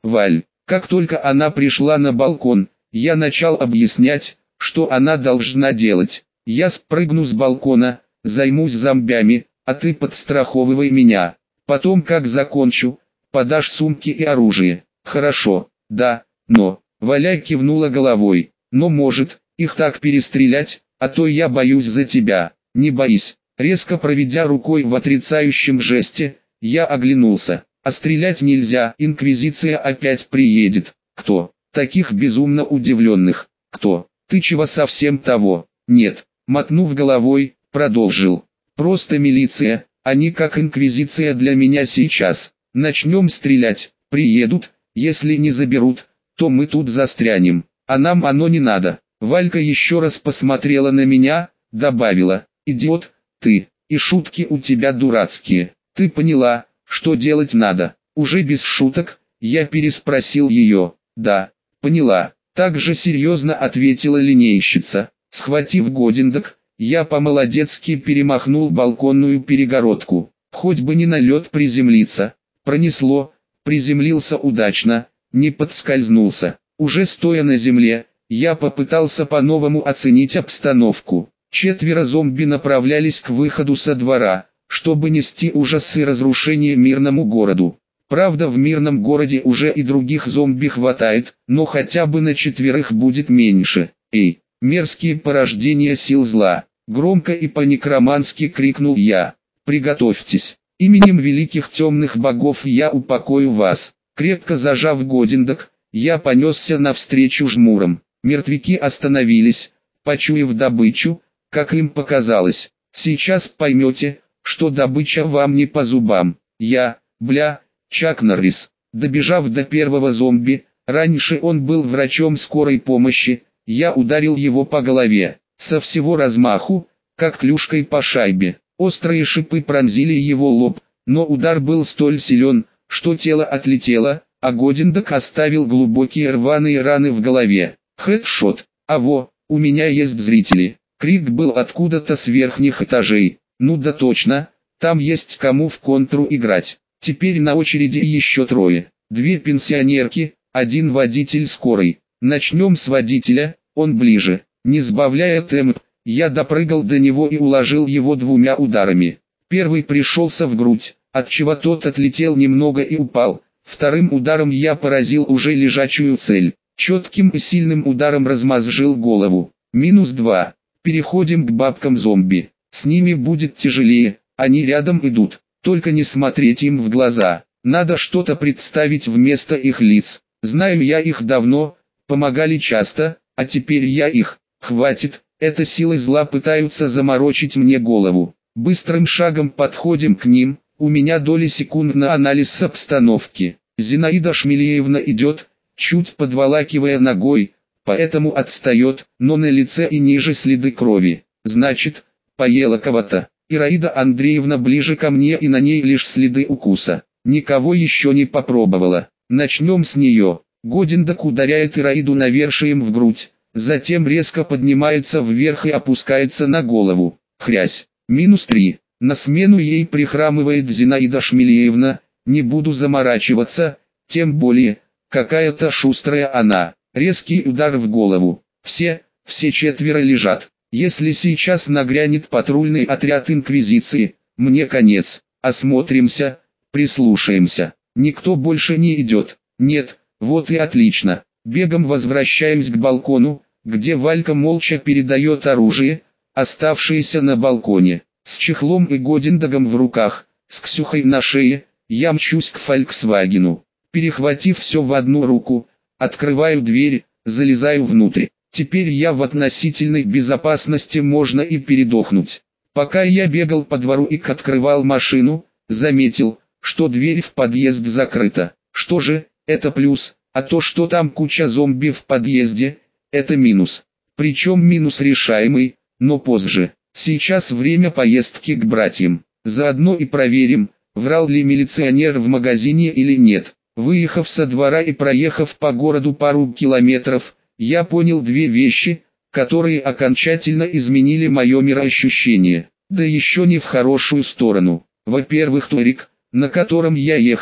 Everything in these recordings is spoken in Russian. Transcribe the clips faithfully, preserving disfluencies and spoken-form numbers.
Валь. Как только она пришла на балкон, я начал объяснять, что она должна делать. Я спрыгну с балкона, займусь зомбями, а ты подстраховывай меня. Потом, как закончу, подашь сумки и оружие. Хорошо, да, но... Валя кивнула головой. Но может, их так перестрелять, а то я боюсь за тебя. Не боись. Резко проведя рукой в отрицающем жесте, я оглянулся. А стрелять нельзя, инквизиция опять приедет. Кто? Таких безумно удивленных. Кто? Ты чего совсем того? Нет. Мотнув головой, продолжил. Просто милиция, они как инквизиция для меня сейчас. Начнем стрелять, приедут, если не заберут, то мы тут застрянем, а нам оно не надо. Валька еще раз посмотрела на меня, добавила, идиот, ты, и шутки у тебя дурацкие. Ты поняла, что делать надо? Уже без шуток, я переспросил ее. Да, поняла, так же серьезно ответила линейщица. Схватив годиндок, я по-молодецки перемахнул балконную перегородку. Хоть бы не на лед приземлиться. Пронесло, приземлился удачно, не подскользнулся. Уже стоя на земле, я попытался по-новому оценить обстановку. Четверо зомби направлялись к выходу со двора, чтобы нести ужас и разрушение мирному городу. Правда, в мирном городе уже и других зомби хватает, но хотя бы на четверых будет меньше. Эй, мерзкие порождения сил зла! Громко и по-некромански крикнул я. Приготовьтесь, именем великих темных богов я упокою вас. Крепко зажав годиндок, я понесся навстречу жмурам. Мертвяки остановились, почуяв добычу, как им показалось. Сейчас поймете, что добыча вам не по зубам. Я, бля, Чак Норрис. Добежав до первого зомби, раньше он был врачом скорой помощи, я ударил его по голове, со всего размаху, как клюшкой по шайбе. Острые шипы пронзили его лоб, но удар был столь силен, что тело отлетело, а годиндок оставил глубокие рваные раны в голове. Хэдшот. А во, у меня есть зрители. Крик был откуда-то с верхних этажей. Ну да точно, там есть кому в контру играть. Теперь на очереди еще трое. Две пенсионерки, один водитель скорой. Начнем с водителя, он ближе. Не сбавляя темп, я допрыгал до него и уложил его двумя ударами. Первый пришелся в грудь, отчего тот отлетел немного и упал. Вторым ударом я поразил уже лежачую цель. Четким и сильным ударом размозжил голову. Минус два. Переходим к бабкам-зомби. С ними будет тяжелее, они рядом идут. Только не смотреть им в глаза. Надо что-то представить вместо их лиц. Знаю я их давно, помогали часто, а теперь я их. Хватит, это силы зла пытаются заморочить мне голову. Быстрым шагом подходим к ним, у меня доли секунд на анализ обстановки. Зинаида Шмелеевна идет, чуть подволакивая ногой, поэтому отстает, но на лице и ниже следы крови. Значит, поела кого-то. Ираида Андреевна ближе ко мне и на ней лишь следы укуса. Никого еще не попробовала. Начнем с нее. Годиндок ударяет Ираиду навершием в грудь, затем резко поднимается вверх и опускается на голову. Хрясь. Минус три. На смену ей прихрамывает Зинаида Шмелеевна. Не буду заморачиваться, тем более, какая-то шустрая она. Резкий удар в голову. Все, все четверо лежат. Если сейчас нагрянет патрульный отряд инквизиции, мне конец. Осмотримся, прислушаемся. Никто больше не идет. Нет, вот и отлично. Бегом возвращаемся к балкону, где Валька молча передает оружие, оставшееся на балконе. С чехлом и годиндогом в руках, с Ксюхой на шее, я мчусь к Фольксвагену. Перехватив все в одну руку, открываю дверь, залезаю внутрь. Теперь я в относительной безопасности, можно и передохнуть. Пока я бегал по двору и открывал машину, заметил, что дверь в подъезд закрыта. Что же, это плюс, а то, что там куча зомби в подъезде, это минус. Причем минус решаемый, но позже. Сейчас время поездки к братьям. Заодно и проверим, врал ли милиционер в магазине или нет. Выехав со двора и проехав по городу пару километров, я понял две вещи, которые окончательно изменили мое мироощущение, да еще не в хорошую сторону. Во-первых, Торик, на котором я ехал,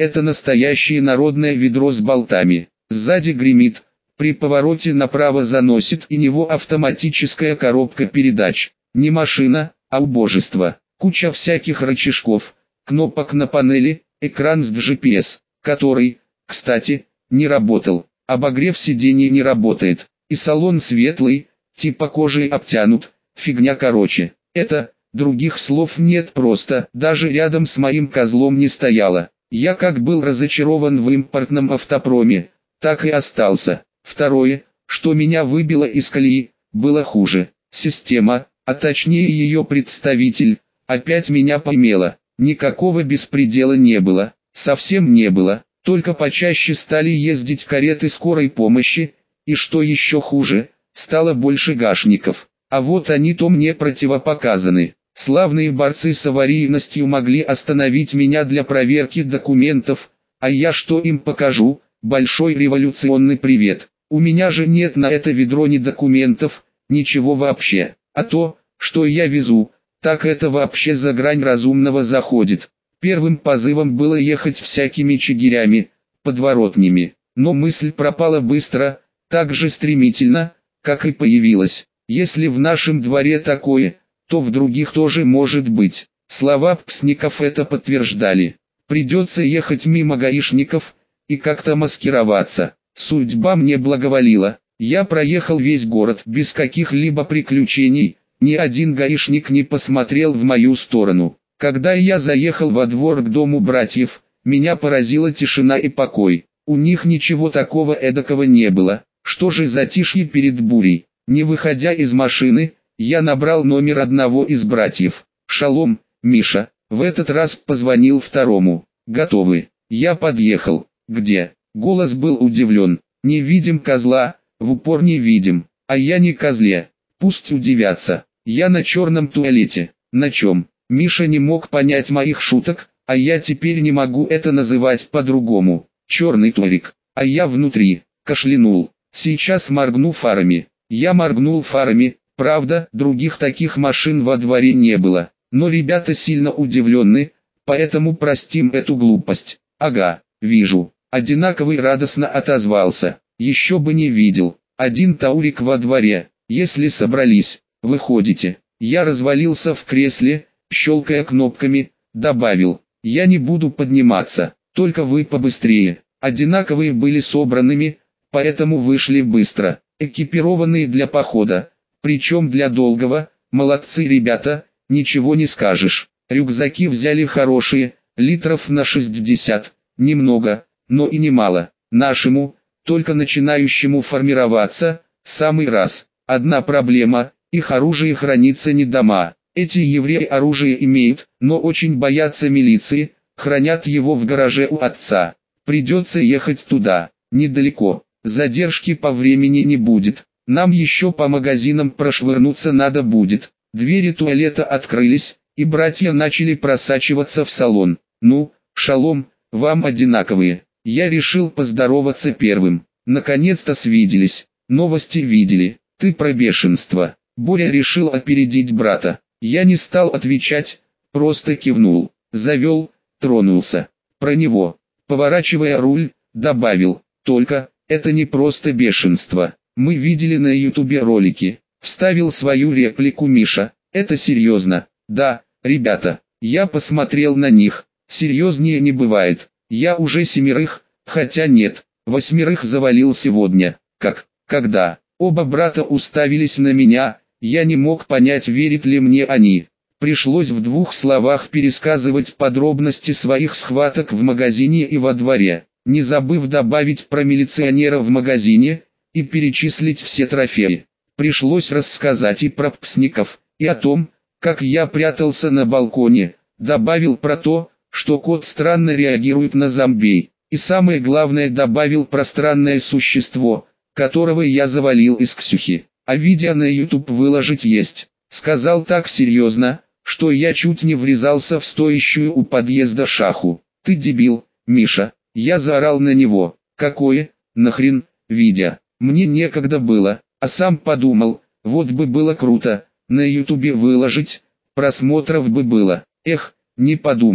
Это настоящее народное ведро с болтами. Сзади гремит, при повороте направо заносит и него автоматическая коробка передач. Не машина, а убожество. Куча всяких рычажков, кнопок на панели, экран с джи пи эс, который, кстати, не работал. Обогрев сидений не работает. И салон светлый, типа кожей обтянут, фигня короче. Это, других слов нет, просто, даже рядом с моим козлом не стояло. Я как был разочарован в импортном автопроме, так и остался. Второе, что меня выбило из колеи, было хуже. Система, а точнее ее представитель, опять меня поймела. Никакого беспредела не было, совсем не было, только почаще стали ездить кареты скорой помощи, и что еще хуже, стало больше гашников. А вот они-то мне противопоказаны. Славные борцы с аварийностью могли остановить меня для проверки документов, а я что им покажу? Большой революционный привет. У меня же нет на это ведро ни документов, ничего вообще. А то, что я везу, так это вообще за грань разумного заходит. Первым позывом было ехать всякими чигирями, подворотнями. Но мысль пропала быстро, так же стремительно, как и появилась. Если в нашем дворе такое, то в других тоже может быть. Слова псников это подтверждали. Придется ехать мимо гаишников и как-то маскироваться. Судьба мне благоволила. Я проехал весь город без каких-либо приключений. Ни один гаишник не посмотрел в мою сторону. Когда я заехал во двор к дому братьев, меня поразила тишина и покой. У них ничего такого эдакого не было. Что же затишье перед бурей? Не выходя из машины, я набрал номер одного из братьев. «Шалом, Миша». В этот раз позвонил второму. «Готовы». Я подъехал. «Где?» Голос был удивлен. «Не видим козла, в упор не видим». «А я не козле». «Пусть удивятся». «Я на черном туалете». «На чем?» Миша не мог понять моих шуток, а я теперь не могу это называть по-другому. «Черный туалет». «А я внутри». Кашлянул. «Сейчас моргну фарами». Я моргнул фарами, правда, других таких машин во дворе не было. Но ребята сильно удивлены, поэтому простим эту глупость. «Ага, вижу». Одинаковый радостно отозвался. «Еще бы не видел. Один таурик во дворе. Если собрались, выходите». Я развалился в кресле, щелкая кнопками, добавил. «Я не буду подниматься, только вы побыстрее». Одинаковые были собранными, поэтому вышли быстро. Экипированные для похода, причем для долгого. Молодцы ребята, ничего не скажешь. Рюкзаки взяли хорошие, литров на шестьдесят, немного, но и немало. Нашему, только начинающему формироваться, самый раз. Одна проблема, их оружие хранится не дома. Эти евреи оружие имеют, но очень боятся милиции, хранят его в гараже у отца. Придется ехать туда, недалеко. Задержки по времени не будет, нам еще по магазинам прошвырнуться надо будет. Двери туалета открылись, и братья начали просачиваться в салон. «Ну, шалом, вам одинаковые». Я решил поздороваться первым. «Наконец-то свиделись, новости видели, ты про бешенство». Боря решил опередить брата. Я не стал отвечать, просто кивнул. Завел, тронулся. Про него, поворачивая руль, добавил, только... Это не просто бешенство. Мы видели на ютубе ролики. Вставил свою реплику Миша. Это серьезно. Да, ребята. Я посмотрел на них. Серьезнее не бывает. Я уже семерых, хотя нет, восьмерых завалил сегодня. Как? Когда? Оба брата уставились на меня. Я не мог понять, верят ли мне они. Пришлось в двух словах пересказывать подробности своих схваток в магазине и во дворе, не забыв добавить про милиционера в магазине, и перечислить все трофеи. Пришлось рассказать и про псников, и о том, как я прятался на балконе, добавил про то, что кот странно реагирует на зомби, и самое главное добавил про странное существо, которого я завалил из Ксюхи. А видео на ютуб выложить есть. Сказал так серьезно, что я чуть не врезался в стоящую у подъезда шаху. Ты дебил, Миша. Я заорал на него. Какое, нахрен, видео? Мне некогда было, а сам подумал, вот бы было круто, на ютубе выложить, просмотров бы было. Эх, не подумал.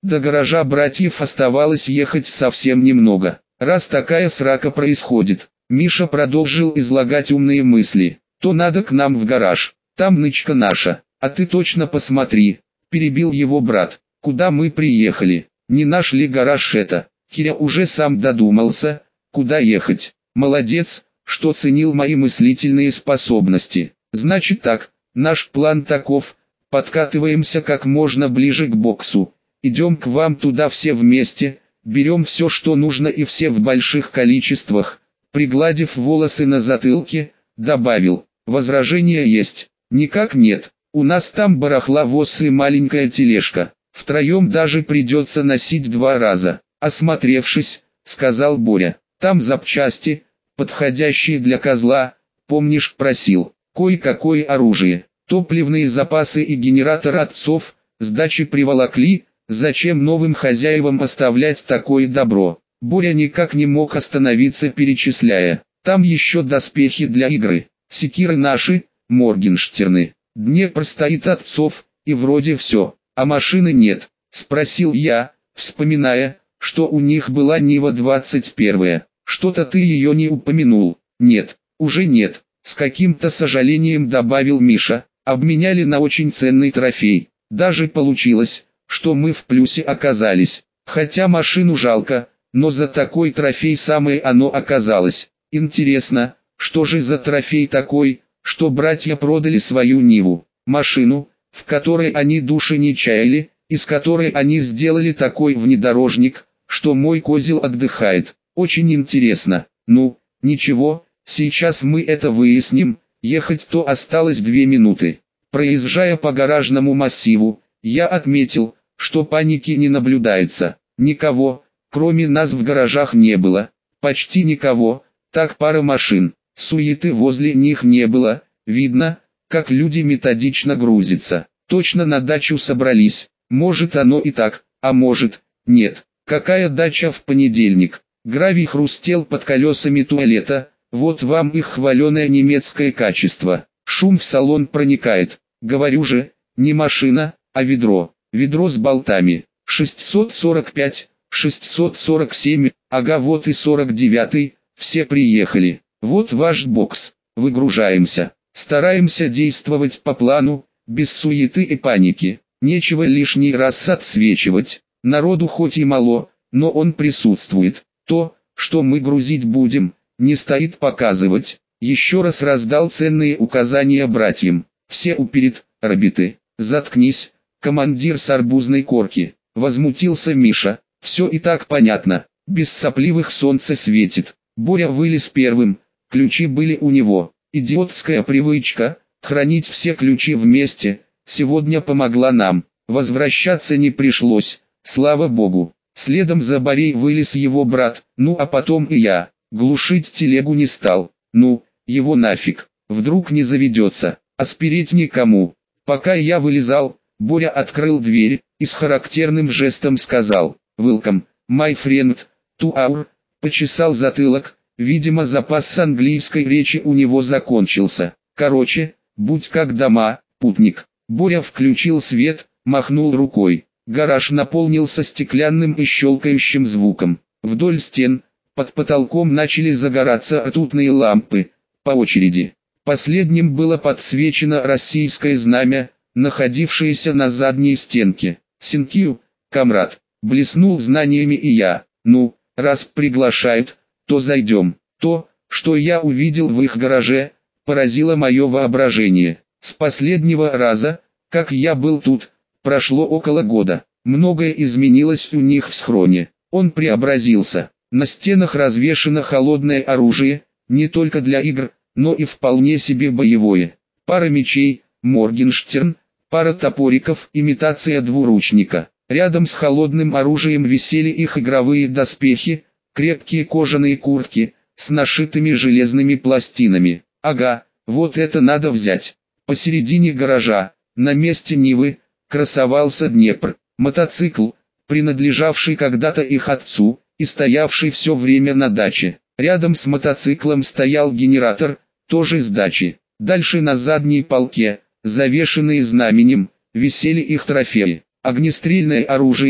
До гаража братьев оставалось ехать совсем немного. Раз такая срака происходит, Миша продолжил излагать умные мысли, то надо к нам в гараж, там нычка наша, а ты точно посмотри, перебил его брат, куда мы приехали, не наш ли гараж это? Киря уже сам додумался, куда ехать. Молодец, что ценил мои мыслительные способности. Значит так, наш план таков, подкатываемся как можно ближе к боксу, идем к вам туда все вместе, берем все что нужно и все в больших количествах. Пригладив волосы на затылке, добавил, возражения есть? Никак нет, у нас там барахловоз и маленькая тележка, втроем даже придется носить два раза. Осмотревшись, сказал Боря, там запчасти, подходящие для козла, помнишь просил, кое-какое оружие, топливные запасы и генератор отцов, с дачи приволокли, зачем новым хозяевам оставлять такое добро? Боря никак не мог остановиться перечисляя, там еще доспехи для игры, секиры наши, Моргенштерны, Днепр стоит отцов, и вроде все, а машины нет, спросил я, вспоминая, что у них была Нива двадцать первая, что-то ты ее не упомянул, нет, уже нет, с каким-то сожалением добавил Миша, обменяли на очень ценный трофей, даже получилось, что мы в плюсе оказались, хотя машину жалко, но за такой трофей самое оно оказалось. Интересно, что же за трофей такой, что братья продали свою Ниву, машину, в которой они души не чаяли, из которой они сделали такой внедорожник, что мой козел отдыхает. Очень интересно. Ну, ничего, сейчас мы это выясним, ехать-то осталось две минуты. Проезжая по гаражному массиву, я отметил, что паники не наблюдается, никого, кроме нас в гаражах не было, почти никого, так пара машин, суеты возле них не было, видно, как люди методично грузятся, точно на дачу собрались, может оно и так, а может, нет, какая дача в понедельник, гравий хрустел под колесами туалета, вот вам их хваленое немецкое качество, шум в салон проникает, говорю же, не машина, а ведро, ведро с болтами, шестьсот сорок пять, шестьсот сорок семь, ага вот и сорок девятый, все приехали, вот ваш бокс, выгружаемся, стараемся действовать по плану, без суеты и паники, нечего лишний раз отсвечивать, народу хоть и мало, но он присутствует, то, что мы грузить будем, не стоит показывать, еще раз раздал ценные указания братьям, все уперед, рабиты, заткнись, командир с арбузной корки, возмутился Миша. Все и так понятно, без сопливых солнце светит. Боря вылез первым, ключи были у него. Идиотская привычка, хранить все ключи вместе, сегодня помогла нам. Возвращаться не пришлось, слава богу. Следом за Борей вылез его брат, ну а потом и я. Глушить телегу не стал, ну, его нафиг, вдруг не заведется, а спереть никому. Пока я вылезал, Боря открыл дверь и с характерным жестом сказал: «Welcome, my friend, to our», почесал затылок, видимо запас с английской речи у него закончился. Короче, будь как дома, путник. Боря включил свет, махнул рукой. Гараж наполнился стеклянным и щелкающим звуком. Вдоль стен, под потолком начали загораться ртутные лампы, по очереди. Последним было подсвечено российское знамя, находившееся на задней стенке. «Синкью, комрад», блеснул знаниями и я. «Ну, раз приглашают, то зайдем». То, что я увидел в их гараже, поразило мое воображение. С последнего раза, как я был тут, прошло около года. Многое изменилось у них в схроне. Он преобразился. На стенах развешано холодное оружие, не только для игр, но и вполне себе боевое. Пара мечей, Моргенштерн, пара топориков, имитация двуручника. Рядом с холодным оружием висели их игровые доспехи, крепкие кожаные куртки, с нашитыми железными пластинами. Ага, вот это надо взять. Посередине гаража, на месте Нивы, красовался Днепр, мотоцикл, принадлежавший когда-то их отцу, и стоявший все время на даче. Рядом с мотоциклом стоял генератор, тоже с дачи. Дальше на задней полке, завешенные знаменем, висели их трофеи. Огнестрельное оружие,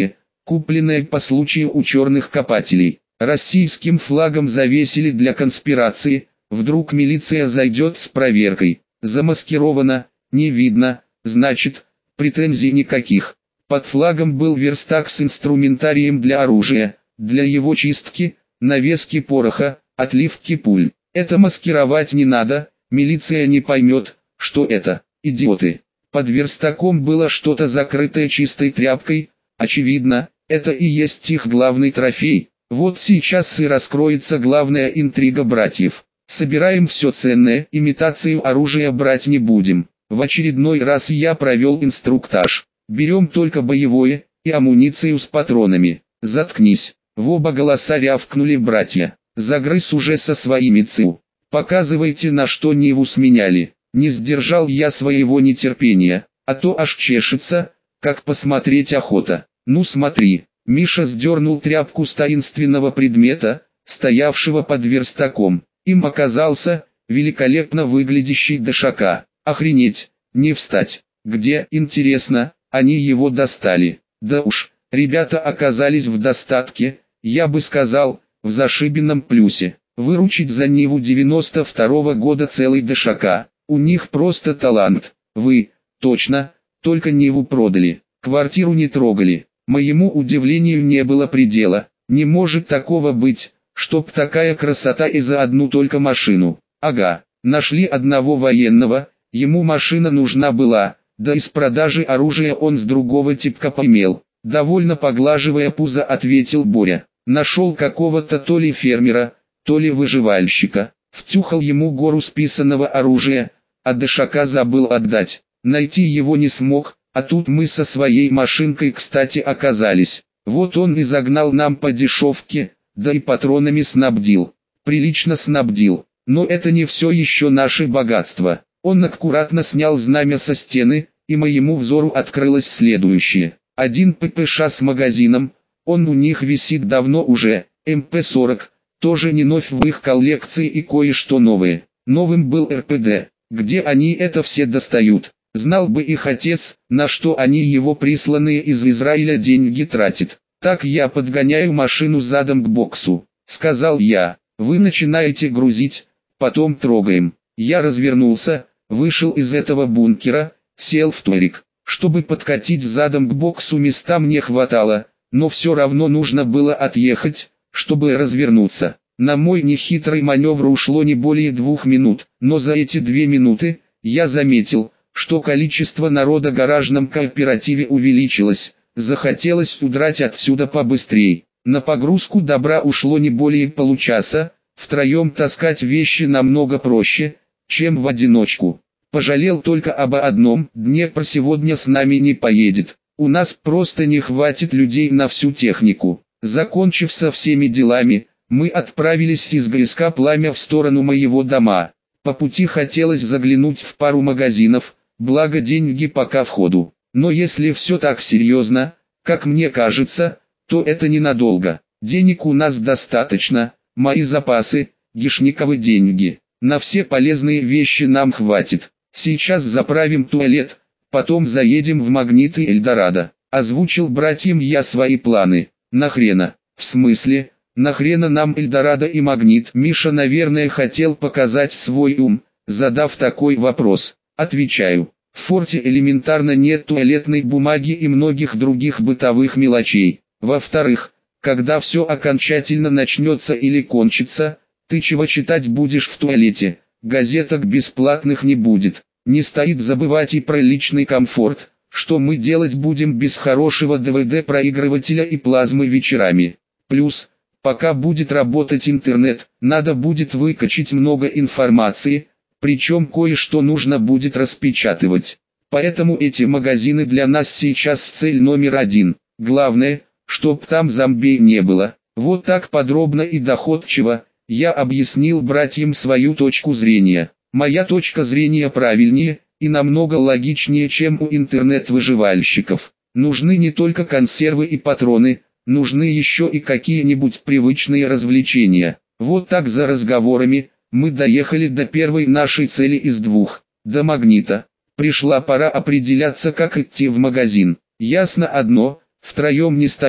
купленное по случаю у черных копателей. Российским флагом завесили для конспирации, вдруг милиция зайдет с проверкой. Замаскировано, не видно, значит, претензий никаких. Под флагом был верстак с инструментарием для оружия, для его чистки, навески пороха, отливки пуль. Это маскировать не надо, милиция не поймет, что это, идиоты. Под верстаком было что-то закрытое чистой тряпкой, очевидно, это и есть их главный трофей. Вот сейчас и раскроется главная интрига братьев. Собираем все ценное, имитацию оружия брать не будем. В очередной раз я провел инструктаж. Берем только боевое, и амуницию с патронами. Заткнись. В оба голоса рявкнули братья. Загрыз уже со своими ЦУ. Показывайте, на что Ниву сменяли. Не сдержал я своего нетерпения, а то аж чешется, как посмотреть охота. Ну смотри. Миша сдернул тряпку с таинственного предмета, стоявшего под верстаком. Им оказался великолепно выглядящий ДШК. Охренеть, не встать. Где, интересно, они его достали? Да уж, ребята оказались в достатке, я бы сказал, в зашибенном плюсе. Выручить за Ниву девяносто второго года целый ДШК. У них просто талант. Вы, точно, только Ниву продали, квартиру не трогали. Моему удивлению не было предела. Не может такого быть, чтоб такая красота и за одну только машину. Ага, нашли одного военного, ему машина нужна была, да из продажи оружия он с другого типка поимел. Довольно поглаживая пузо, ответил Боря. Нашел какого-то то ли фермера, то ли выживальщика. Втюхал ему гору списанного оружия, а ДШК забыл отдать. Найти его не смог. А тут мы со своей машинкой, кстати, оказались. Вот он и загнал нам по дешевке, да и патронами снабдил. Прилично снабдил. Но это не все еще наше богатство. Он аккуратно снял знамя со стены, и моему взору открылось следующее. Один ППШ с магазином, он у них висит давно уже, эм пэ сорок, тоже не новь в их коллекции и кое-что новое. Новым был эр пэ дэ, где они это все достают. Знал бы их отец, на что они его присланные из Израиля деньги тратят. Так я подгоняю машину задом к боксу, сказал я. Вы начинаете грузить, потом трогаем. Я развернулся, вышел из этого бункера, сел в турик. Чтобы подкатить задом к боксу, места мне хватало, но все равно нужно было отъехать, чтобы развернуться. На мой нехитрый маневр ушло не более двух минут, но за эти две минуты я заметил, что количество народа в гаражном кооперативе увеличилось, захотелось удрать отсюда побыстрее. На погрузку добра ушло не более получаса, втроем таскать вещи намного проще, чем в одиночку. Пожалел только об одном: Днепр сегодня с нами не поедет, у нас просто не хватит людей на всю технику. Закончив со всеми делами, мы отправились из ГСК «Пламя» в сторону моего дома. По пути хотелось заглянуть в пару магазинов, благо деньги пока в ходу. Но если все так серьезно, как мне кажется, то это ненадолго. Денег у нас достаточно, мои запасы, гишниковы деньги. На все полезные вещи нам хватит. Сейчас заправим туалет, потом заедем в Магнит и Эльдорадо. Озвучил братьям я свои планы. Нахрена? В смысле? Нахрена нам Эльдорадо и Магнит? Миша, наверное, хотел показать свой ум, задав такой вопрос. Отвечаю. В форте элементарно нет туалетной бумаги и многих других бытовых мелочей. Во-вторых, когда все окончательно начнется или кончится, ты чего читать будешь в туалете? Газеток бесплатных не будет. Не стоит забывать и про личный комфорт. Что мы делать будем без хорошего дэ вэ дэ-проигрывателя и плазмы вечерами? Плюс, пока будет работать интернет, надо будет выкачать много информации, причем кое-что нужно будет распечатывать. Поэтому эти магазины для нас сейчас цель номер один. Главное, чтоб там зомби не было. Вот так подробно и доходчиво я объяснил братьям свою точку зрения. Моя точка зрения правильнее и намного логичнее, чем у интернет-выживальщиков. Нужны не только консервы и патроны, нужны еще и какие-нибудь привычные развлечения. Вот так за разговорами мы доехали до первой нашей цели из двух, до Магнита. Пришла пора определяться, как идти в магазин. Ясно одно, втроем не стоит,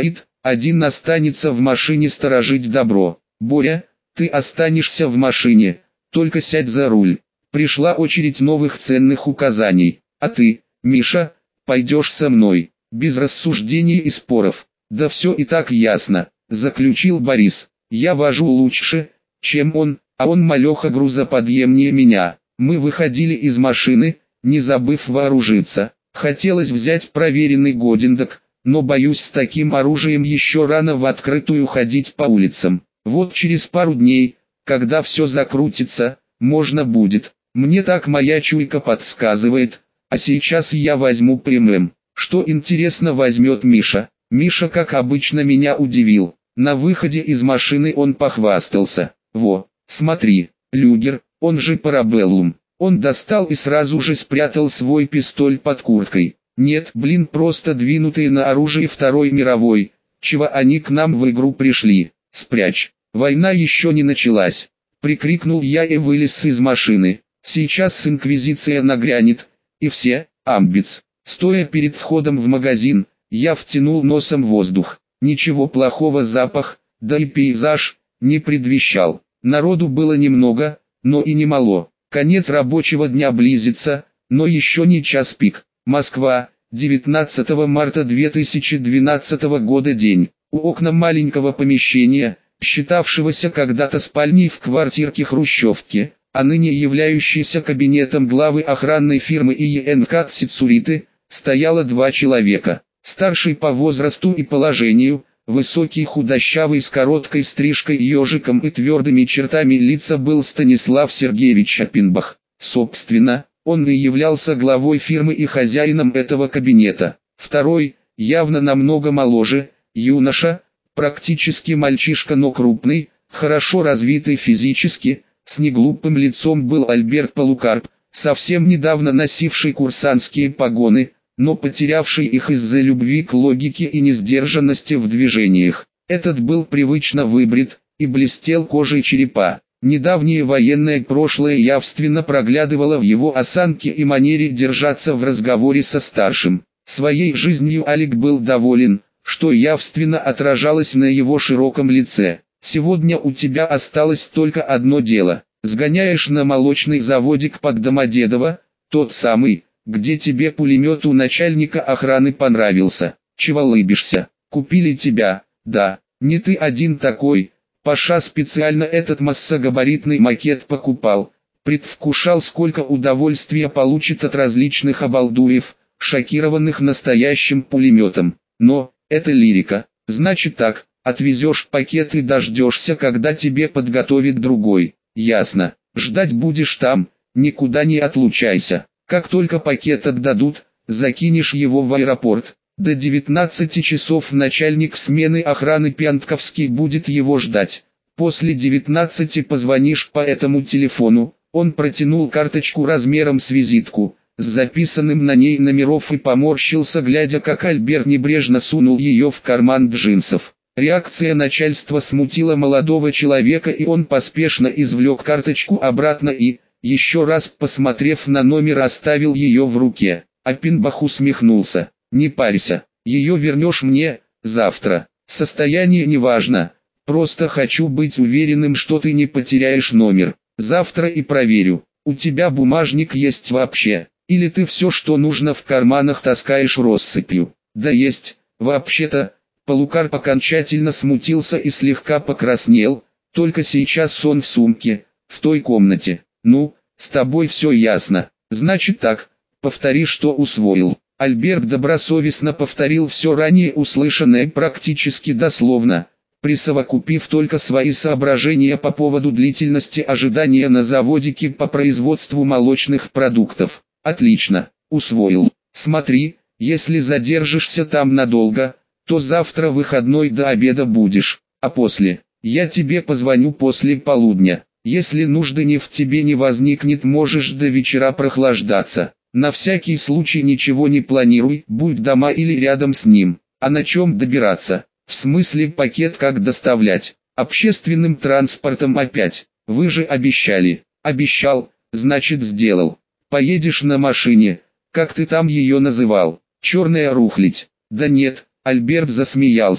один останется в машине сторожить добро. Боря, ты останешься в машине, только сядь за руль. Пришла очередь новых ценных указаний. А ты, Миша, пойдешь со мной, без рассуждений и споров. Да все и так ясно, заключил Борис. Я вожу лучше, чем он, а он малеха грузоподъемнее меня. Мы выходили из машины, не забыв вооружиться. Хотелось взять проверенный годиндок, но боюсь, с таким оружием еще рано в открытую ходить по улицам. Вот через пару дней, когда все закрутится, можно будет. Мне так моя чуйка подсказывает, а сейчас я возьму ПММ. Что интересно возьмет Миша? Миша как обычно меня удивил. На выходе из машины он похвастался. Во, смотри, Люгер, он же Парабеллум. Он достал и сразу же спрятал свой пистоль под курткой. Нет, блин, просто двинутые на оружие Второй мировой. Чего они к нам в игру пришли? Спрячь. Война еще не началась. Прикрикнул я и вылез из машины. Сейчас инквизиция нагрянет. И все, амбиц. Стоя перед входом в магазин, я втянул носом воздух. Ничего плохого запах, да и пейзаж, не предвещал. Народу было немного, но и немало. Конец рабочего дня близится, но еще не час пик. Москва, девятнадцатого марта две тысячи двенадцатого года день. У окна маленького помещения, считавшегося когда-то спальней в квартирке хрущевки, а ныне являющейся кабинетом главы охранной фирмы ИЕНК Цицуриты, стояло два человека. Старший по возрасту и положению, высокий худощавый с короткой стрижкой ежиком и твердыми чертами лица был Станислав Сергеевич Оппенбах. Собственно, он и являлся главой фирмы и хозяином этого кабинета. Второй, явно намного моложе, юноша, практически мальчишка, но крупный, хорошо развитый физически, с неглупым лицом был Альберт Полукарп, совсем недавно носивший курсантские погоны, но потерявший их из-за любви к логике и несдержанности в движениях. Этот был привычно выбрит и блестел кожей черепа. Недавнее военное прошлое явственно проглядывало в его осанке и манере держаться в разговоре со старшим. Своей жизнью Алик был доволен, что явственно отражалось на его широком лице. «Сегодня у тебя осталось только одно дело. Сгоняешь на молочный заводик под Домодедово, тот самый, где тебе пулемет у начальника охраны понравился. Чего лыбишься? Купили тебя, да, не ты один такой. Паша специально этот массогабаритный макет покупал. Предвкушал, сколько удовольствия получит от различных обалдуев, шокированных настоящим пулеметом. Но, это лирика. Значит так, отвезешь пакет и дождешься, когда тебе подготовит другой. Ясно. Ждать будешь там, никуда не отлучайся. Как только пакет отдадут, закинешь его в аэропорт. До девятнадцати часов начальник смены охраны Пьянтковский будет его ждать. После девятнадцати позвонишь по этому телефону. Он протянул карточку размером с визитку, с записанным на ней номеров, и поморщился, глядя, как Альберт небрежно сунул ее в карман джинсов. Реакция начальства смутила молодого человека, и он поспешно извлек карточку обратно и, еще раз посмотрев на номер, оставил ее в руке. Оппенбах усмехнулся. «Не парься, ее вернешь мне завтра. Состояние не важно. Просто хочу быть уверенным, что ты не потеряешь номер. Завтра и проверю. У тебя бумажник есть вообще? Или ты все, что нужно, в карманах таскаешь россыпью?» «Да есть, вообще-то». Полукарп окончательно смутился и слегка покраснел. «Только сейчас он в сумке, в той комнате». «Ну, с тобой все ясно. Значит так, повтори, что усвоил». Альберт добросовестно повторил все ранее услышанное практически дословно, присовокупив только свои соображения по поводу длительности ожидания на заводике по производству молочных продуктов. «Отлично, усвоил. Смотри, если задержишься там надолго, то завтра выходной до обеда будешь, а после, я тебе позвоню после полудня. Если нужды не в тебе не возникнет, можешь до вечера прохлаждаться. На всякий случай ничего не планируй, будь дома или рядом с ним. А на чем добираться? В смысле, пакет как доставлять? Общественным транспортом опять. Вы же обещали». «Обещал, значит сделал. Поедешь на машине, как ты там ее называл, черная рухлядь». «Да нет», Альберт засмеялся.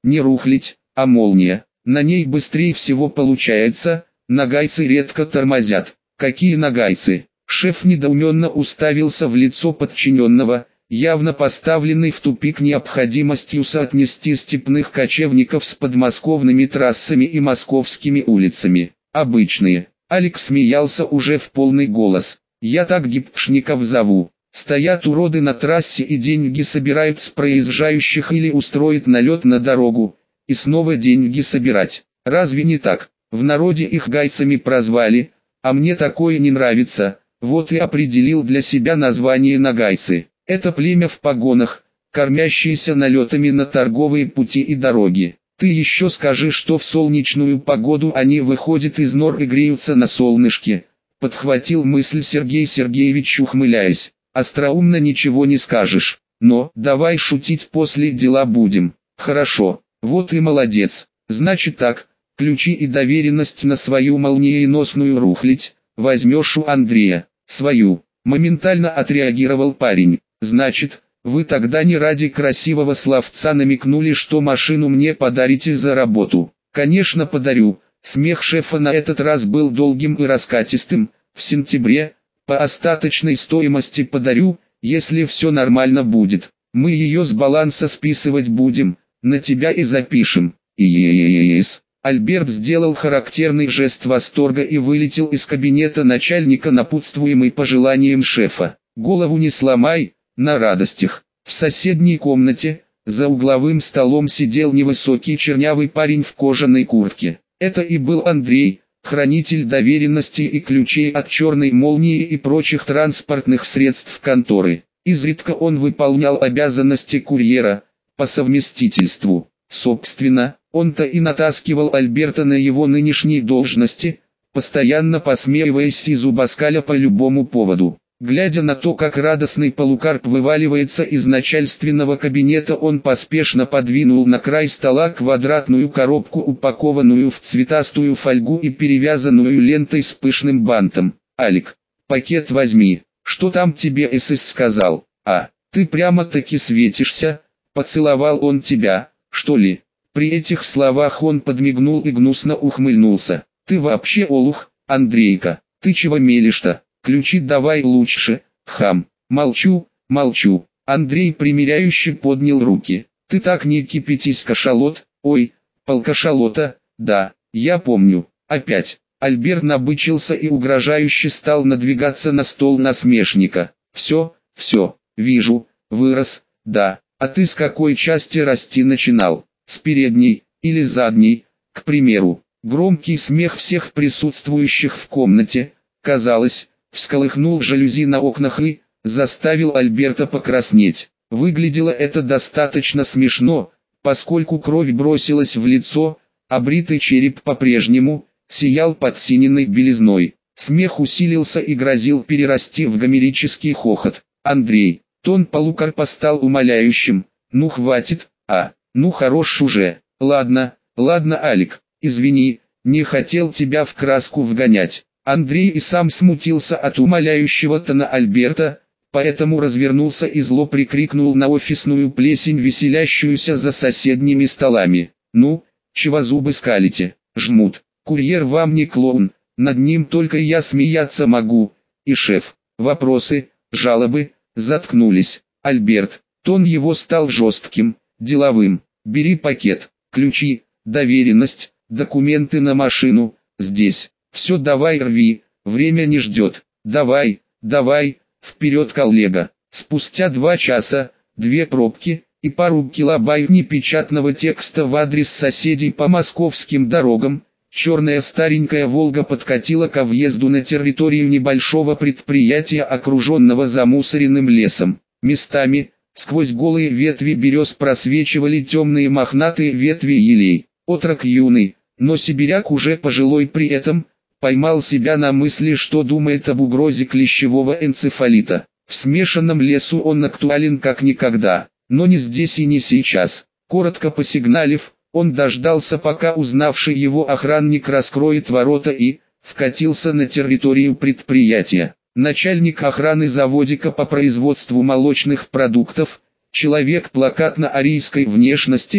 Не рухлядь, а молния. На ней быстрее всего получается, нагайцы редко тормозят. Какие нагайцы? Шеф недоуменно уставился в лицо подчиненного, явно поставленный в тупик необходимостью соотнести степных кочевников с подмосковными трассами и московскими улицами. Обычные. Алик смеялся уже в полный голос. Я так гипшников зову. Стоят уроды на трассе и деньги собирают с проезжающих или устроят налет на дорогу, и снова деньги собирать. Разве не так? В народе их гайцами прозвали, а мне такое не нравится, вот и определил для себя название нагайцы. Это племя в погонах, кормящееся налетами на торговые пути и дороги. Ты еще скажи, что в солнечную погоду они выходят из нор и греются на солнышке. Подхватил мысль Сергей Сергеевич, ухмыляясь. Остроумно ничего не скажешь, но давай шутить, после дела будем. Хорошо, вот и молодец. Значит так, ключи и доверенность на свою молниеносную рухлядь возьмешь у Андрея. Свою. Моментально отреагировал парень. Значит, вы тогда не ради красивого словца намекнули, что машину мне подарите за работу. Конечно, подарю. Смех шефа на этот раз был долгим и раскатистым. В сентябре, по остаточной стоимости подарю, если все нормально будет. Мы ее с баланса списывать будем, на тебя и запишем. Иеееес. Альберт сделал характерный жест восторга и вылетел из кабинета начальника, напутствуемый пожеланием шефа. Голову не сломай, на радостях. В соседней комнате, за угловым столом сидел невысокий чернявый парень в кожаной куртке. Это и был Андрей, хранитель доверенности и ключей от черной молнии и прочих транспортных средств конторы. Изредка он выполнял обязанности курьера, по совместительству. Собственно, он-то и натаскивал Альберта на его нынешней должности, постоянно посмеиваясь и зубоскаля по любому поводу. Глядя на то, как радостный Полукарп вываливается из начальственного кабинета, он поспешно подвинул на край стола квадратную коробку, упакованную в цветастую фольгу и перевязанную лентой с пышным бантом. «Алик, пакет возьми, что там тебе СС сказал? А, ты прямо-таки светишься, поцеловал он тебя, что ли?» При этих словах он подмигнул и гнусно ухмыльнулся. «Ты вообще олух, Андрейка, ты чего мелешь-то? Ключи давай лучше, хам». «Молчу, молчу». Андрей примиряюще поднял руки. «Ты так не кипятись, кашалот». «Ой, полкашалота, да, я помню». Опять. Альберт набычился и угрожающе стал надвигаться на стол насмешника. «Все, все, вижу, вырос, да. А ты с какой части расти начинал? С передней или задней, к примеру?» Громкий смех всех присутствующих в комнате, казалось, всколыхнул жалюзи на окнах и заставил Альберта покраснеть. Выглядело это достаточно смешно, поскольку кровь бросилась в лицо, а бритый череп по-прежнему сиял подсиненной белизной. Смех усилился и грозил перерасти в гомерический хохот. «Андрей». Тон Полукарпа стал умоляющим. «Ну хватит, а, ну хорош уже. Ладно, ладно, Алик, извини, не хотел тебя в краску вгонять». Андрей и сам смутился от умоляющего тона Альберта, поэтому развернулся и зло прикрикнул на офисную плесень, веселящуюся за соседними столами. «Ну, чего зубы скалите, жмут? Курьер вам не клоун, над ним только я смеяться могу». И шеф. Вопросы, жалобы, заткнулись. Альберт, тон его стал жестким, деловым. «Бери пакет, ключи, доверенность, документы на машину, здесь. Все, давай рви, время не ждет. Давай, давай, вперед, коллега». Спустя два часа, две пробки и пару килобайт непечатного текста в адрес соседей по московским дорогам, черная старенькая «Волга» подкатила ко въезду на территорию небольшого предприятия, окруженного замусоренным лесом. Местами, сквозь голые ветви берез просвечивали темные мохнатые ветви елей. Отрок юный, но сибиряк уже пожилой при этом, поймал себя на мысли, что думает об угрозе клещевого энцефалита. В смешанном лесу он актуален как никогда, но не здесь и не сейчас. Коротко посигналив, он дождался, пока узнавший его охранник раскроет ворота, и вкатился на территорию предприятия. Начальник охраны заводика по производству молочных продуктов, человек плакатно-арийской внешности,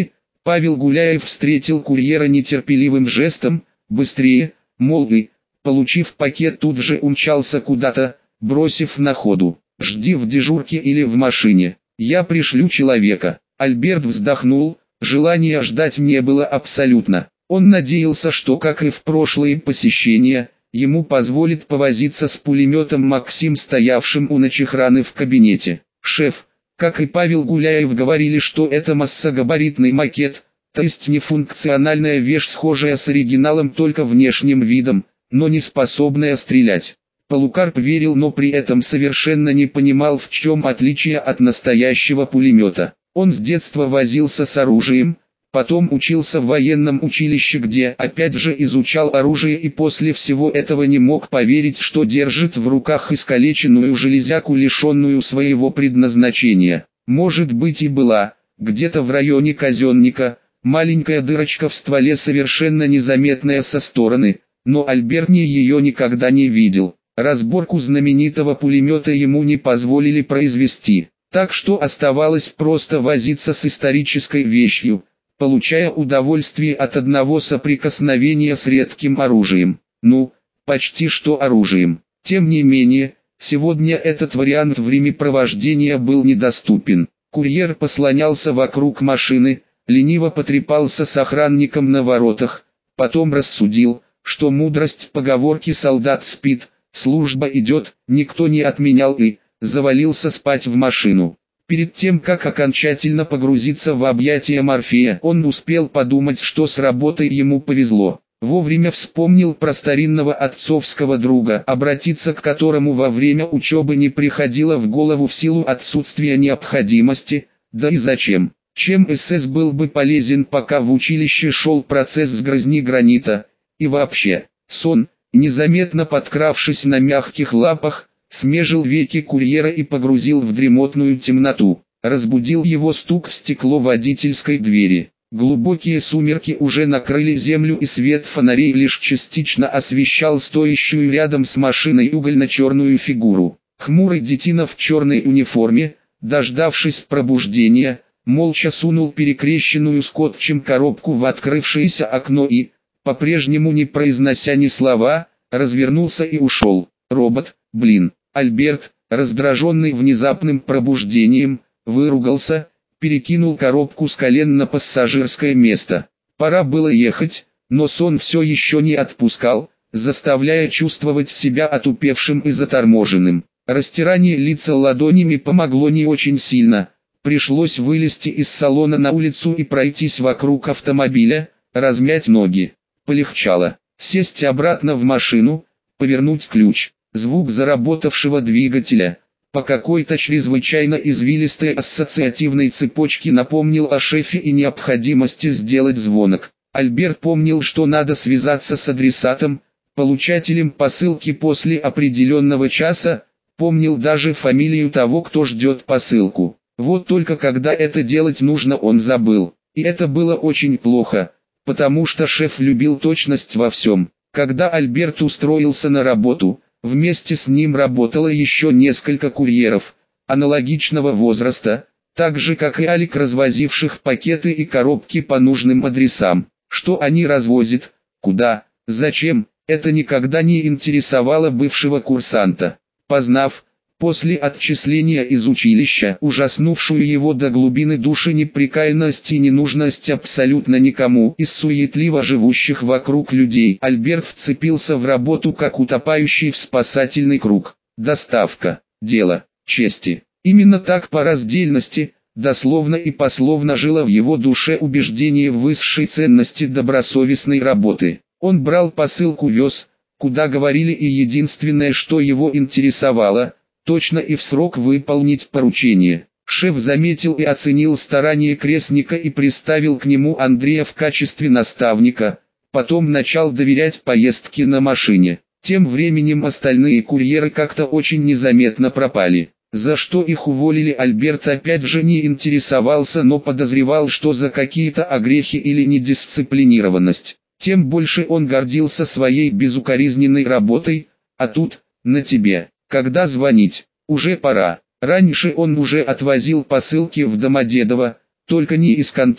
Павел Гуляев встретил курьера нетерпеливым жестом, быстрее, мол, и, получив пакет, тут же умчался куда-то, бросив на ходу: «Жди в дежурке или в машине, я пришлю человека». Альберт вздохнул, желания ждать не было абсолютно. Он надеялся, что, как и в прошлые посещения, ему позволит повозиться с пулеметом Максим, стоявшим у ночехраны в кабинете. Шеф, как и Павел Гуляев, говорили, что это массогабаритный макет, то есть нефункциональная вещь, схожая с оригиналом только внешним видом, но не способная стрелять. Полукарп верил, но при этом совершенно не понимал, в чем отличие от настоящего пулемета. Он с детства возился с оружием, потом учился в военном училище, где опять же изучал оружие, и после всего этого не мог поверить, что держит в руках искалеченную железяку, лишенную своего предназначения. Может быть, и была, где-то в районе казенника, маленькая дырочка в стволе, совершенно незаметная со стороны, но Альберт ни ее никогда не видел. Разборку знаменитого пулемета ему не позволили произвести, так что оставалось просто возиться с исторической вещью, получая удовольствие от одного соприкосновения с редким оружием. Ну, почти что оружием. Тем не менее, сегодня этот вариант времяпровождения был недоступен. Курьер послонялся вокруг машины, лениво потрепался с охранником на воротах, потом рассудил, что мудрость поговорки «солдат спит, служба идет» никто не отменял, и завалился спать в машину. Перед тем, как окончательно погрузиться в объятия Морфея, он успел подумать, что с работой ему повезло. Вовремя вспомнил про старинного отцовского друга, обратиться к которому во время учебы не приходило в голову в силу отсутствия необходимости, да и зачем. Чем СС был бы полезен, пока в училище шел процесс с грызни гранита, и вообще. Сон, незаметно подкравшись на мягких лапах, смежил веки курьера и погрузил в дремотную темноту. Разбудил его стук в стекло водительской двери. Глубокие сумерки уже накрыли землю, и свет фонарей лишь частично освещал стоящую рядом с машиной угольно-черную фигуру. Хмурый детина в черной униформе, дождавшись пробуждения, молча сунул перекрещенную скотчем коробку в открывшееся окно и, по-прежнему не произнося ни слова, развернулся и ушел. Робот, блин. Альберт, раздраженный внезапным пробуждением, выругался, перекинул коробку с колен на пассажирское место. Пора было ехать, но сон все еще не отпускал, заставляя чувствовать себя отупевшим и заторможенным. Растирание лица ладонями помогло не очень сильно. Пришлось вылезти из салона на улицу и пройтись вокруг автомобиля, размять ноги. Полегчало. Сесть обратно в машину, повернуть ключ. Звук заработавшего двигателя, по какой-то чрезвычайно извилистой ассоциативной цепочке, напомнил о шефе и необходимости сделать звонок. Альберт помнил, что надо связаться с адресатом, получателем посылки после определенного часа, помнил даже фамилию того, кто ждет посылку. Вот только когда это делать нужно, он забыл. И это было очень плохо, потому что шеф любил точность во всем. Когда Альберт устроился на работу, вместе с ним работало еще несколько курьеров, аналогичного возраста, так же как и Алик, развозивших пакеты и коробки по нужным адресам. Что они развозят, куда, зачем, это никогда не интересовало бывшего курсанта. Познав, после отчисления из училища, ужаснувшую его до глубины души неприкаянность и ненужность абсолютно никому из суетливо живущих вокруг людей, Альберт вцепился в работу как утопающий в спасательный круг. Доставка, дело, чести. Именно так по раздельности, дословно и пословно жило в его душе убеждение в высшей ценности добросовестной работы. Он брал посылку, вез, куда говорили, и единственное, что его интересовало – точно и в срок выполнить поручение. Шеф заметил и оценил старания крестника и приставил к нему Андрея в качестве наставника, потом начал доверять поездки на машине. Тем временем остальные курьеры как-то очень незаметно пропали. За что их уволили, Альберт опять же не интересовался, но подозревал, что за какие-то огрехи или недисциплинированность. Тем больше он гордился своей безукоризненной работой, а тут, на тебе. Когда звонить? Уже пора. Раньше он уже отвозил посылки в Домодедово, только не из конторы,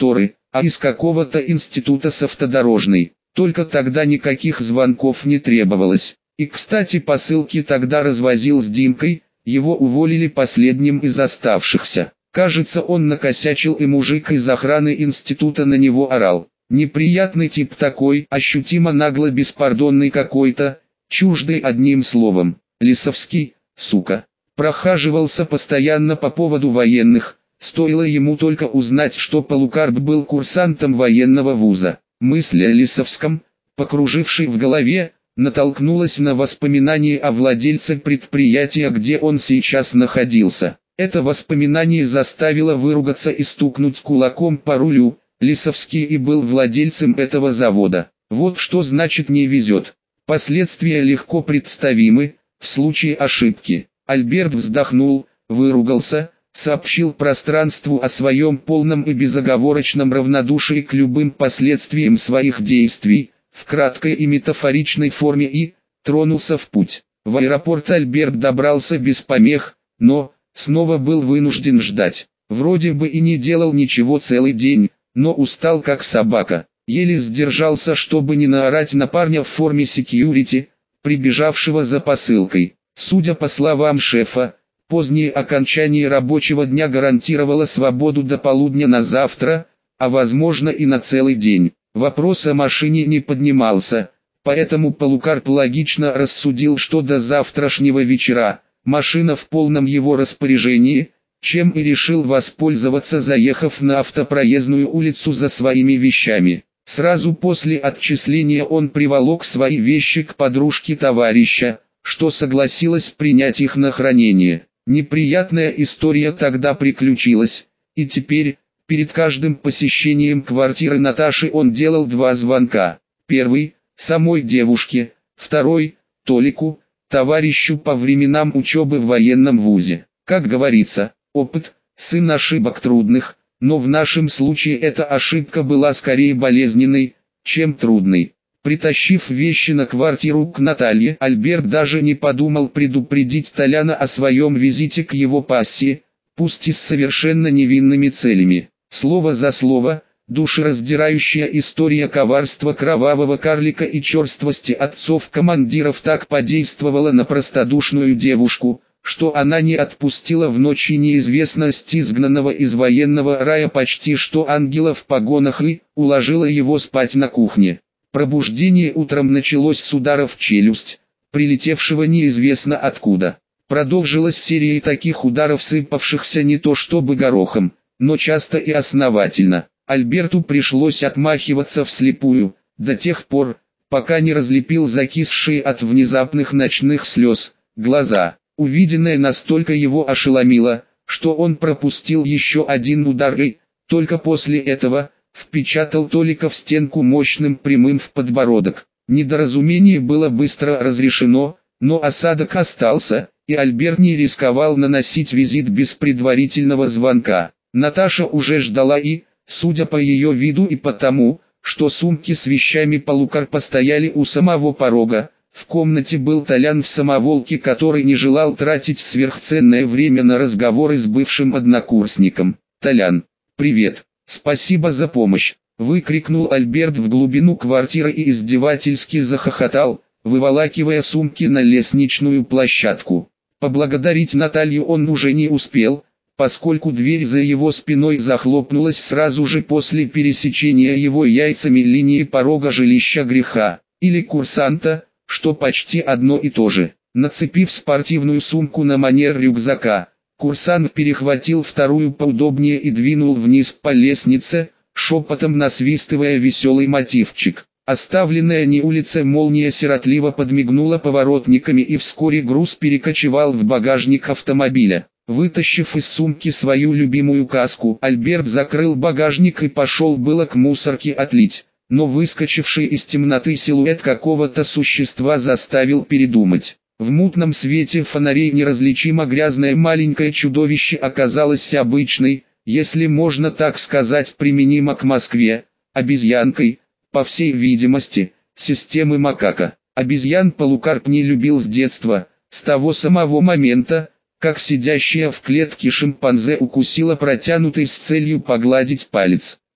а из какого-то института с автодорожной. Только тогда никаких звонков не требовалось. И кстати, посылки тогда развозил с Димкой, его уволили последним из оставшихся. Кажется, он накосячил, и мужик из охраны института на него орал. Неприятный тип такой, ощутимо нагло беспардонный какой-то, чуждый одним словом. Лисовский, сука, прохаживался постоянно по поводу военных, стоило ему только узнать, что Полукарп был курсантом военного вуза. Мысль о Лисовском, покружившей в голове, натолкнулась на воспоминание о владельце предприятия, где он сейчас находился. Это воспоминание заставило выругаться и стукнуть кулаком по рулю. Лисовский и был владельцем этого завода. Вот что значит не везет. Последствия легко представимы, в случае ошибки. Альберт вздохнул, выругался, сообщил пространству о своем полном и безоговорочном равнодушии к любым последствиям своих действий, в краткой и метафоричной форме, и тронулся в путь. В аэропорт Альберт добрался без помех, но снова был вынужден ждать. Вроде бы и не делал ничего целый день, но устал как собака. Еле сдержался, чтобы не наорать на парня в форме секьюрити, прибежавшего за посылкой. Судя по словам шефа, позднее окончание рабочего дня гарантировало свободу до полудня на завтра, а возможно и на целый день. Вопрос о машине не поднимался, поэтому Полукарп логично рассудил, что до завтрашнего вечера машина в полном его распоряжении, чем и решил воспользоваться, заехав на автопроездную улицу за своими вещами. Сразу после отчисления он приволок свои вещи к подружке товарища, что согласилась принять их на хранение. Неприятная история тогда приключилась, и теперь, перед каждым посещением квартиры Наташи он делал два звонка. Первый – самой девушке, второй – Толику, товарищу по временам учебы в военном вузе. Как говорится, опыт – сын ошибок трудных, но в нашем случае эта ошибка была скорее болезненной, чем трудной. Притащив вещи на квартиру к Наталье, Альберт даже не подумал предупредить Толяна о своем визите к его пассии, пусть и с совершенно невинными целями. Слово за слово, душераздирающая история коварства кровавого карлика и черствости отцов-командиров так подействовала на простодушную девушку, что она не отпустила в ночи неизвестности изгнанного из военного рая почти что ангела в погонах и уложила его спать на кухне. Пробуждение утром началось с удара в челюсть, прилетевшего неизвестно откуда. Продолжилась серия таких ударов, сыпавшихся не то чтобы горохом, но часто и основательно. Альберту пришлось отмахиваться вслепую, до тех пор, пока не разлепил закисшие от внезапных ночных слез глаза. Увиденное настолько его ошеломило, что он пропустил еще один удар и, только после этого, впечатал Толика в стенку мощным прямым в подбородок. Недоразумение было быстро разрешено, но осадок остался, и Альберт не рисковал наносить визит без предварительного звонка. Наташа уже ждала и, судя по ее виду и потому, что сумки с вещами Полукарпа стояли у самого порога, в комнате был Толян в самоволке, который не желал тратить сверхценное время на разговоры с бывшим однокурсником. «Толян, привет, спасибо за помощь!» — выкрикнул Альберт в глубину квартиры и издевательски захохотал, выволакивая сумки на лестничную площадку. Поблагодарить Наталью он уже не успел, поскольку дверь за его спиной захлопнулась сразу же после пересечения его яйцами линии порога жилища греха, или курсанта, что почти одно и то же. Нацепив спортивную сумку на манер рюкзака, курсант перехватил вторую поудобнее и двинул вниз по лестнице, шепотом насвистывая веселый мотивчик. Оставленная не улица молния сиротливо подмигнула поворотниками, и вскоре груз перекочевал в багажник автомобиля. Вытащив из сумки свою любимую каску, Альберт закрыл багажник и пошел было к мусорке отлить. Но выскочивший из темноты силуэт какого-то существа заставил передумать. В мутном свете фонарей неразличимо грязное маленькое чудовище оказалось обычной, если можно так сказать, применимо к Москве, обезьянкой, по всей видимости, системы макака. Обезьян Полукарп не любил с детства, с того самого момента, как сидящая в клетке шимпанзе укусила протянутый с целью погладить палец.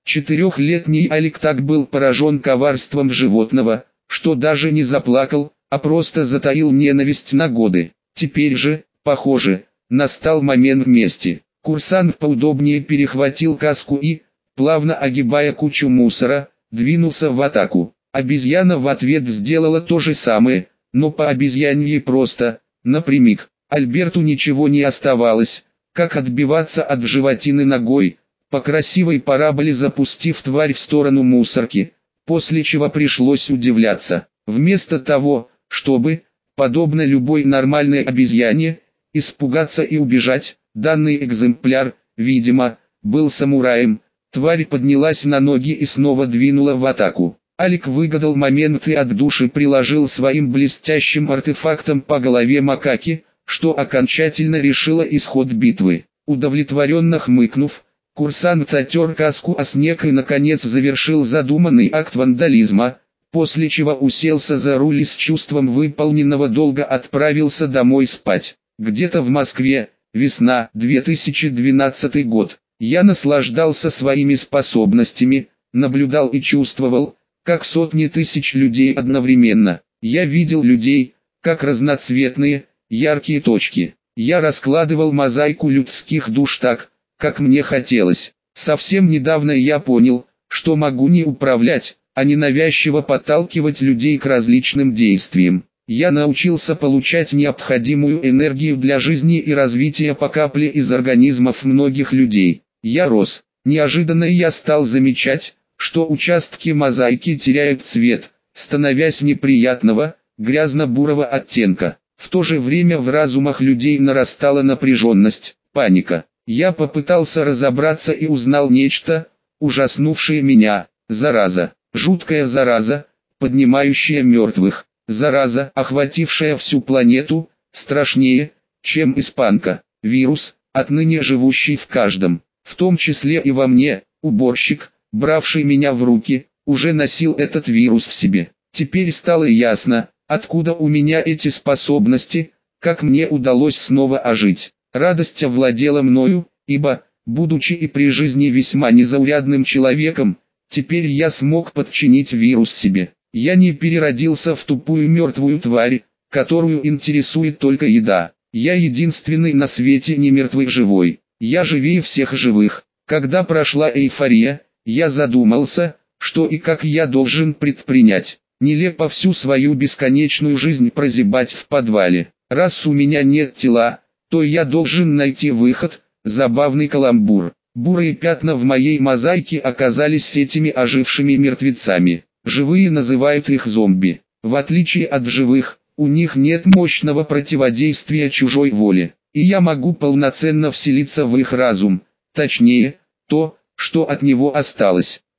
Четырехлетний Алик так был поражен коварством животного, что даже не заплакал, а просто затаил ненависть на годы. Теперь же, похоже, настал момент мести. Курсант поудобнее перехватил каску и, плавно огибая кучу мусора, двинулся в атаку. Обезьяна в ответ сделала то же самое, но по обезьянье просто, напрямик. Альберту ничего не оставалось, как отбиваться от животины ногой, по красивой параболе запустив тварь в сторону мусорки, после чего пришлось удивляться. Вместо того, чтобы, подобно любой нормальной обезьяне, испугаться и убежать, данный экземпляр, видимо, был самураем. Тварь поднялась на ноги и снова двинула в атаку. Алик выгадал момент и от души приложил своим блестящим артефактом по голове макаки, что окончательно решило исход битвы. Удовлетворенно хмыкнув, курсант отер каску о снег и наконец завершил задуманный акт вандализма, после чего уселся за руль и с чувством выполненного долга отправился домой спать. Где-то в Москве, весна, две тысячи двенадцатый год. Я наслаждался своими способностями, наблюдал и чувствовал, как сотни тысяч людей одновременно. Я видел людей, как разноцветные, яркие точки. Я раскладывал мозаику людских душ так, как мне хотелось. Совсем недавно я понял, что могу не управлять, а ненавязчиво подталкивать людей к различным действиям. Я научился получать необходимую энергию для жизни и развития по капле из организмов многих людей. Я рос. Неожиданно я стал замечать, что участки мозаики теряют цвет, становясь неприятного, грязно-бурого оттенка. В то же время в разумах людей нарастала напряженность, паника. Я попытался разобраться и узнал нечто, ужаснувшее меня. Зараза, жуткая зараза, поднимающая мертвых. Зараза, охватившая всю планету, страшнее, чем испанка. Вирус, отныне живущий в каждом, в том числе и во мне. Уборщик, бравший меня в руки, уже носил этот вирус в себе. Теперь стало ясно, откуда у меня эти способности, как мне удалось снова ожить. Радость овладела мною, ибо, будучи и при жизни весьма незаурядным человеком, теперь я смог подчинить вирус себе. Я не переродился в тупую мертвую тварь, которую интересует только еда. Я единственный на свете не мертвый живой. Я живее всех живых. Когда прошла эйфория, я задумался, что и как я должен предпринять. Нелепо всю свою бесконечную жизнь прозябать в подвале. Раз у меня нет тела, то я должен найти выход. Забавный каламбур. Бурые пятна в моей мозаике оказались этими ожившими мертвецами. Живые называют их зомби. В отличие от живых, у них нет мощного противодействия чужой воле. И я могу полноценно вселиться в их разум. Точнее, то, что от него осталось.